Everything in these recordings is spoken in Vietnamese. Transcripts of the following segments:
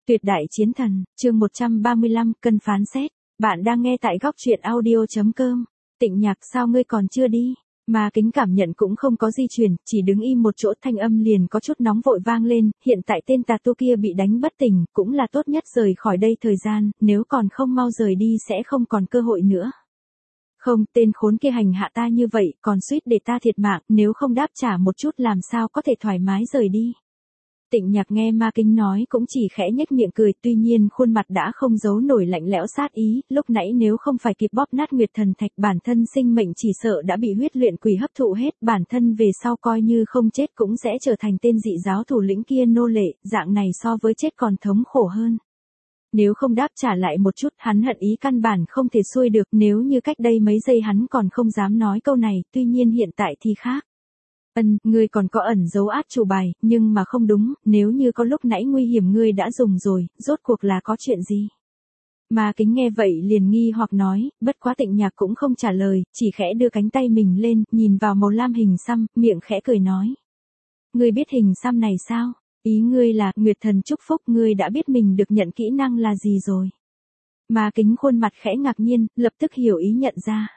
Tuyệt đại chiến thần, chương 135, cân phán xét. Bạn đang nghe tại góc truyện audio.com. Tịnh Nhạc, sao ngươi còn chưa đi? Mà Kính cảm nhận cũng không có di chuyển, chỉ đứng im một chỗ, thanh âm liền có chút nóng vội vang lên, hiện tại tên tà tu kia bị đánh bất tỉnh, cũng là tốt nhất rời khỏi đây thời gian, nếu còn không mau rời đi sẽ không còn cơ hội nữa. Không, tên khốn kia hành hạ ta như vậy, còn suýt để ta thiệt mạng, nếu không đáp trả một chút làm sao có thể thoải mái rời đi. Tịnh Nhạc nghe Ma Kính nói cũng chỉ khẽ nhếch miệng cười, tuy nhiên khuôn mặt đã không giấu nổi lạnh lẽo sát ý, lúc nãy nếu không phải kịp bóp nát Nguyệt Thần Thạch, bản thân sinh mệnh chỉ sợ đã bị huyết luyện quỷ hấp thụ hết, bản thân về sau coi như không chết cũng sẽ trở thành tên dị giáo thủ lĩnh kia nô lệ, dạng này so với chết còn thống khổ hơn. Nếu không đáp trả lại một chút, hắn hận ý căn bản không thể xuôi được, nếu như cách đây mấy giây hắn còn không dám nói câu này, tuy nhiên hiện tại thì khác. Ngươi còn có ẩn dấu át chủ bài, nhưng mà không đúng, nếu như có lúc nãy nguy hiểm ngươi đã dùng rồi, rốt cuộc là có chuyện gì? Ma Kính nghe vậy liền nghi hoặc nói, bất quá Tịnh Nhạc cũng không trả lời, chỉ khẽ đưa cánh tay mình lên, nhìn vào màu lam hình xăm, miệng khẽ cười nói. Ngươi biết hình xăm này sao? Ý ngươi là, Nguyệt Thần chúc phúc, ngươi đã biết mình được nhận kỹ năng là gì rồi? Ma Kính khuôn mặt khẽ ngạc nhiên, lập tức hiểu ý nhận ra.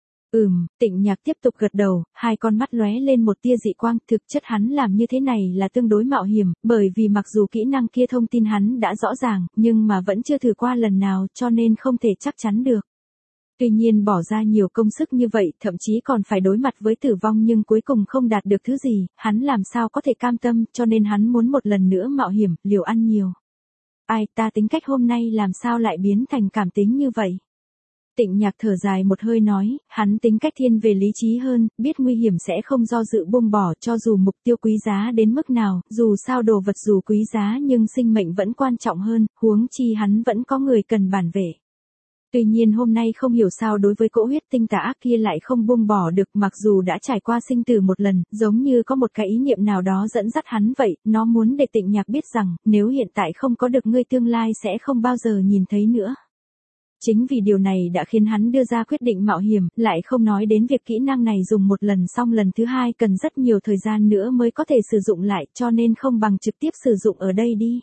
Tịnh Nhạc tiếp tục gật đầu, hai con mắt lóe lên một tia dị quang, thực chất hắn làm như thế này là tương đối mạo hiểm, bởi vì mặc dù kỹ năng kia thông tin hắn đã rõ ràng, nhưng mà vẫn chưa thử qua lần nào cho nên không thể chắc chắn được. Tuy nhiên bỏ ra nhiều công sức như vậy, thậm chí còn phải đối mặt với tử vong nhưng cuối cùng không đạt được thứ gì, hắn làm sao có thể cam tâm, cho nên hắn muốn một lần nữa mạo hiểm, liều ăn nhiều. Ai, ta tính cách hôm nay làm sao lại biến thành cảm tính như vậy? Tịnh Nhạc thở dài một hơi nói, hắn tính cách thiên về lý trí hơn, biết nguy hiểm sẽ không do dự buông bỏ cho dù mục tiêu quý giá đến mức nào, dù sao đồ vật dù quý giá nhưng sinh mệnh vẫn quan trọng hơn, huống chi hắn vẫn có người cần bảo vệ. Tuy nhiên hôm nay không hiểu sao đối với cỗ huyết tinh tà ác kia lại không buông bỏ được, mặc dù đã trải qua sinh tử một lần, giống như có một cái ý niệm nào đó dẫn dắt hắn vậy, nó muốn để Tịnh Nhạc biết rằng, nếu hiện tại không có được ngươi tương lai sẽ không bao giờ nhìn thấy nữa. Chính vì điều này đã khiến hắn đưa ra quyết định mạo hiểm, lại không nói đến việc kỹ năng này dùng một lần xong lần thứ hai cần rất nhiều thời gian nữa mới có thể sử dụng lại, cho nên không bằng trực tiếp sử dụng ở đây đi.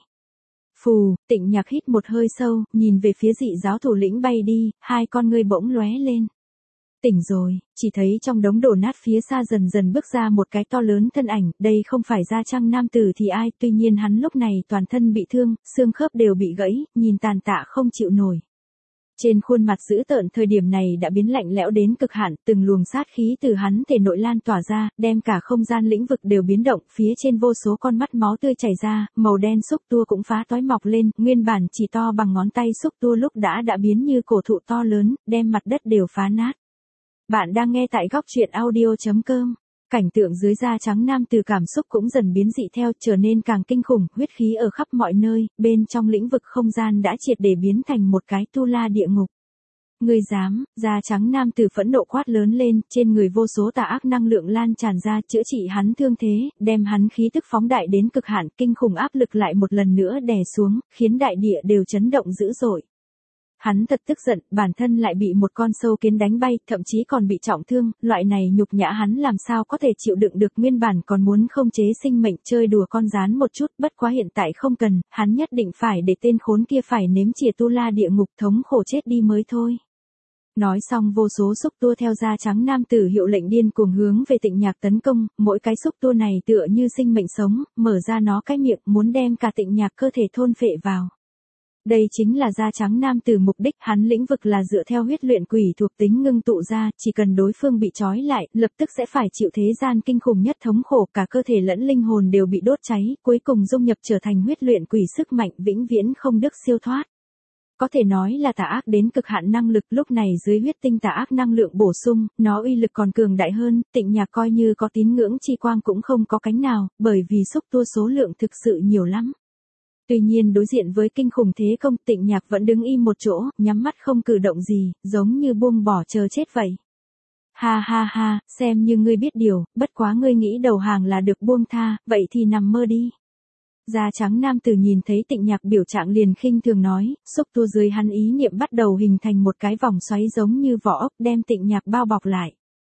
Phù, Tịnh Nhạc hít một hơi sâu, nhìn về phía dị giáo thủ lĩnh bay đi, hai con ngươi bỗng lóe lên. Tỉnh rồi, chỉ thấy trong đống đổ nát phía xa dần dần bước ra một cái to lớn thân ảnh, đây không phải Da Trăng nam tử thì ai, tuy nhiên hắn lúc này toàn thân bị thương, xương khớp đều bị gãy, nhìn tàn tạ không chịu nổi. Trên khuôn mặt dữ tợn thời điểm này đã biến lạnh lẽo đến cực hạn, từng luồng sát khí từ hắn thể nội lan tỏa ra, đem cả không gian lĩnh vực đều biến động, phía trên vô số con mắt máu tươi chảy ra, màu đen xúc tua cũng phá toái mọc lên, nguyên bản chỉ to bằng ngón tay xúc tua lúc đã biến như cổ thụ to lớn, đem mặt đất đều phá nát. Bạn đang nghe tại góc truyện audio.com. Cảnh tượng dưới da trắng nam tử cảm xúc cũng dần biến dị theo, trở nên càng kinh khủng, huyết khí ở khắp mọi nơi, bên trong lĩnh vực không gian đã triệt để biến thành một cái tu la địa ngục. Ngươi dám? Da trắng nam tử phẫn nộ quát lớn lên, trên người vô số tà ác năng lượng lan tràn ra, chữa trị hắn thương thế, đem hắn khí tức phóng đại đến cực hạn, kinh khủng áp lực lại một lần nữa đè xuống, khiến đại địa đều chấn động dữ dội. Hắn thật tức giận, bản thân lại bị một con sâu kiến đánh bay, thậm chí còn bị trọng thương, loại này nhục nhã hắn làm sao có thể chịu đựng được, nguyên bản còn muốn không chế sinh mệnh chơi đùa con rán một chút, bất quá hiện tại không cần, hắn nhất định phải để tên khốn kia phải nếm chìa tu la địa ngục thống khổ chết đi mới thôi. Nói xong vô số xúc tua theo Da Trắng nam tử hiệu lệnh điên cuồng hướng về Tịnh Nhạc tấn công, mỗi cái xúc tua này tựa như sinh mệnh sống, mở ra nó cái miệng muốn đem cả Tịnh Nhạc cơ thể thôn phệ vào. Đây chính là Da Trắng nam tử mục đích, hắn lĩnh vực là dựa theo huyết luyện quỷ thuộc tính ngưng tụ ra, chỉ cần đối phương bị trói lại, lập tức sẽ phải chịu thế gian kinh khủng nhất thống khổ, cả cơ thể lẫn linh hồn đều bị đốt cháy, cuối cùng dung nhập trở thành huyết luyện quỷ sức mạnh vĩnh viễn không được siêu thoát. Có thể nói là tà ác đến cực hạn năng lực, lúc này dưới huyết tinh tà ác năng lượng bổ sung, nó uy lực còn cường đại hơn, Tịnh Nhạc coi như có tín ngưỡng chi quang cũng không có cánh nào, bởi vì xúc tua số lượng thực sự nhiều lắm. Tuy nhiên đối diện với kinh khủng thế công, Tịnh Nhạc vẫn đứng im một chỗ, nhắm mắt không cử động gì, giống như buông bỏ chờ chết vậy. Ha ha ha, xem như ngươi biết điều, bất quá ngươi nghĩ đầu hàng là được buông tha, vậy thì nằm mơ đi. Da Trắng nam tử nhìn thấy Tịnh Nhạc biểu trạng liền khinh thường nói, xúc tua dưới hắn ý niệm bắt đầu hình thành một cái vòng xoáy giống như vỏ ốc đem Tịnh Nhạc bao bọc lại.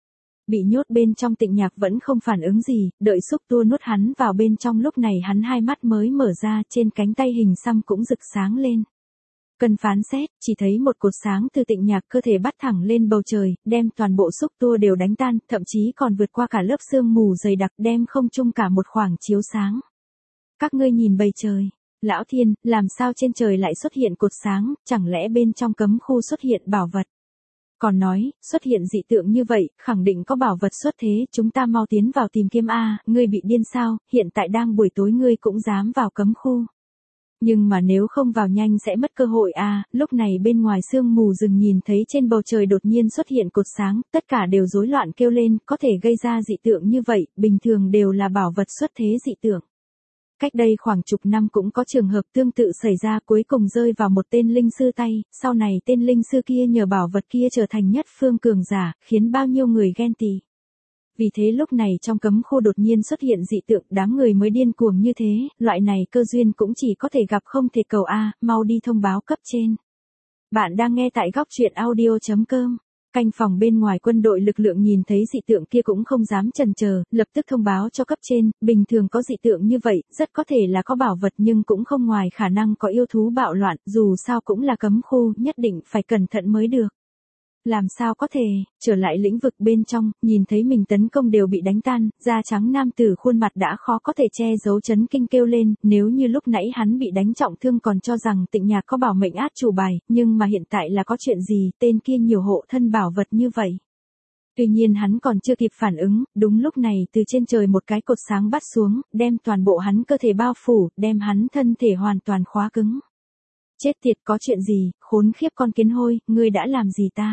Bị nhốt bên trong Tịnh Nhạc vẫn không phản ứng gì, đợi xúc tua nuốt hắn vào bên trong, lúc này hắn hai mắt mới mở ra, trên cánh tay hình xăm cũng rực sáng lên. Cần phán xét, chỉ thấy một cột sáng từ Tịnh Nhạc cơ thể bắt thẳng lên bầu trời, đem toàn bộ xúc tua đều đánh tan, thậm chí còn vượt qua cả lớp sương mù dày đặc, đem không trung cả một khoảng chiếu sáng. Các ngươi nhìn bầu trời. Lão Thiên, làm sao trên trời lại xuất hiện cột sáng, chẳng lẽ bên trong cấm khu xuất hiện bảo vật? Còn nói, xuất hiện dị tượng như vậy, khẳng định có bảo vật xuất thế, chúng ta mau tiến vào tìm kiếm a, ngươi bị điên sao, hiện tại đang buổi tối ngươi cũng dám vào cấm khu. Nhưng mà nếu không vào nhanh sẽ mất cơ hội a. Lúc này bên ngoài sương mù rừng nhìn thấy trên bầu trời đột nhiên xuất hiện cột sáng, tất cả đều rối loạn kêu lên, có thể gây ra dị tượng như vậy, bình thường đều là bảo vật xuất thế dị tượng. Cách đây khoảng chục năm cũng có trường hợp tương tự xảy ra, cuối cùng rơi vào một tên linh sư tay, sau này tên linh sư kia nhờ bảo vật kia trở thành nhất phương cường giả, khiến bao nhiêu người ghen tị. Vì thế lúc này trong cấm khu đột nhiên xuất hiện dị tượng, đám người mới điên cuồng như thế, loại này cơ duyên cũng chỉ có thể gặp không thể cầu a, mau đi thông báo cấp trên. Bạn đang nghe tại góc truyện audio.com. Canh phòng bên ngoài quân đội lực lượng nhìn thấy dị tượng kia cũng không dám chần chờ, lập tức thông báo cho cấp trên, bình thường có dị tượng như vậy, rất có thể là có bảo vật nhưng cũng không ngoài khả năng có yêu thú bạo loạn, dù sao cũng là cấm khu, nhất định phải cẩn thận mới được. Làm sao có thể, trở lại lĩnh vực bên trong, nhìn thấy mình tấn công đều bị đánh tan, da trắng nam tử khuôn mặt đã khó có thể che giấu chấn kinh kêu lên, nếu như lúc nãy hắn bị đánh trọng thương còn cho rằng Tịnh Nhạc có bảo mệnh át chủ bài, nhưng mà hiện tại là có chuyện gì, tên kia nhiều hộ thân bảo vật như vậy. Tuy nhiên hắn còn chưa kịp phản ứng, đúng lúc này từ trên trời một cái cột sáng bắt xuống, đem toàn bộ hắn cơ thể bao phủ, đem hắn thân thể hoàn toàn khóa cứng. Chết tiệt, có chuyện gì, khốn khiếp con kiến hôi, ngươi đã làm gì ta?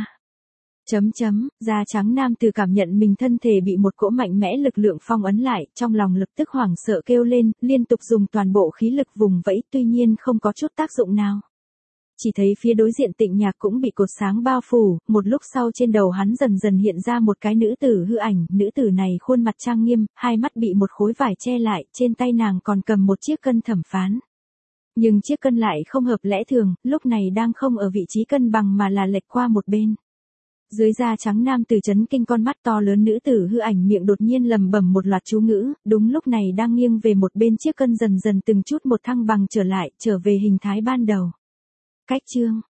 Da trắng nam tử cảm nhận mình thân thể bị một cỗ mạnh mẽ lực lượng phong ấn lại, trong lòng lập tức hoảng sợ kêu lên, liên tục dùng toàn bộ khí lực vùng vẫy, tuy nhiên không có chút tác dụng nào. Chỉ thấy phía đối diện Tịnh Nhạc cũng bị cột sáng bao phủ, một lúc sau trên đầu hắn dần dần hiện ra một cái nữ tử hư ảnh, nữ tử này khuôn mặt trang nghiêm, hai mắt bị một khối vải che lại, trên tay nàng còn cầm một chiếc cân thẩm phán. Nhưng chiếc cân lại không hợp lẽ thường, lúc này đang không ở vị trí cân bằng mà là lệch qua một bên. Dưới da trắng nam tử chấn kinh, con mắt to lớn nữ tử hư ảnh miệng đột nhiên lẩm bẩm một loạt chú ngữ, đúng lúc này đang nghiêng về một bên, chiếc cân dần dần từng chút một thăng bằng trở lại, trở về hình thái ban đầu. Cách chương